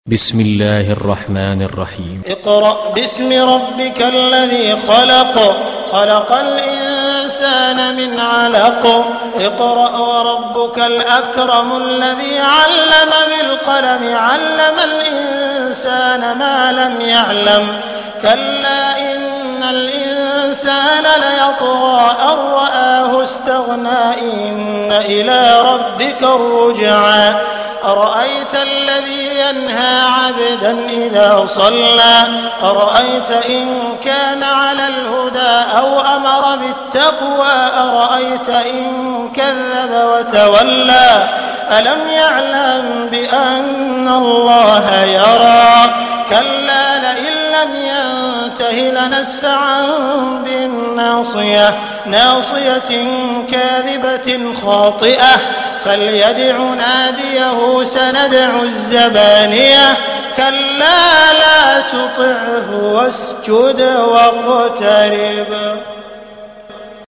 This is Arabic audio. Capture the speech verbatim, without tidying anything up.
بسم الله الرحمن الرحيم اقرأ باسم ربك الذي خلق خلق الإنسان من علق اقرأ وربك الأكرم الذي علم بالقلم علم الإنسان ما لم يعلم كلا إن الإنسان ليطغى أن رآه استغنى إن إلى ربك الرجعى أرأيت الذي ينهى عبدا إذا صلى أرأيت إن كان على الهدى أو أمر بالتقوى أرأيت إن كذب وتولى ألم يعلم بأن الله يرى كلا لئن لم ينته لنسفعا بالناصية ناصية كاذبة خاطئة فليدع ناديه سندع الزبانية كلا لا تطعه واسجد واقترب.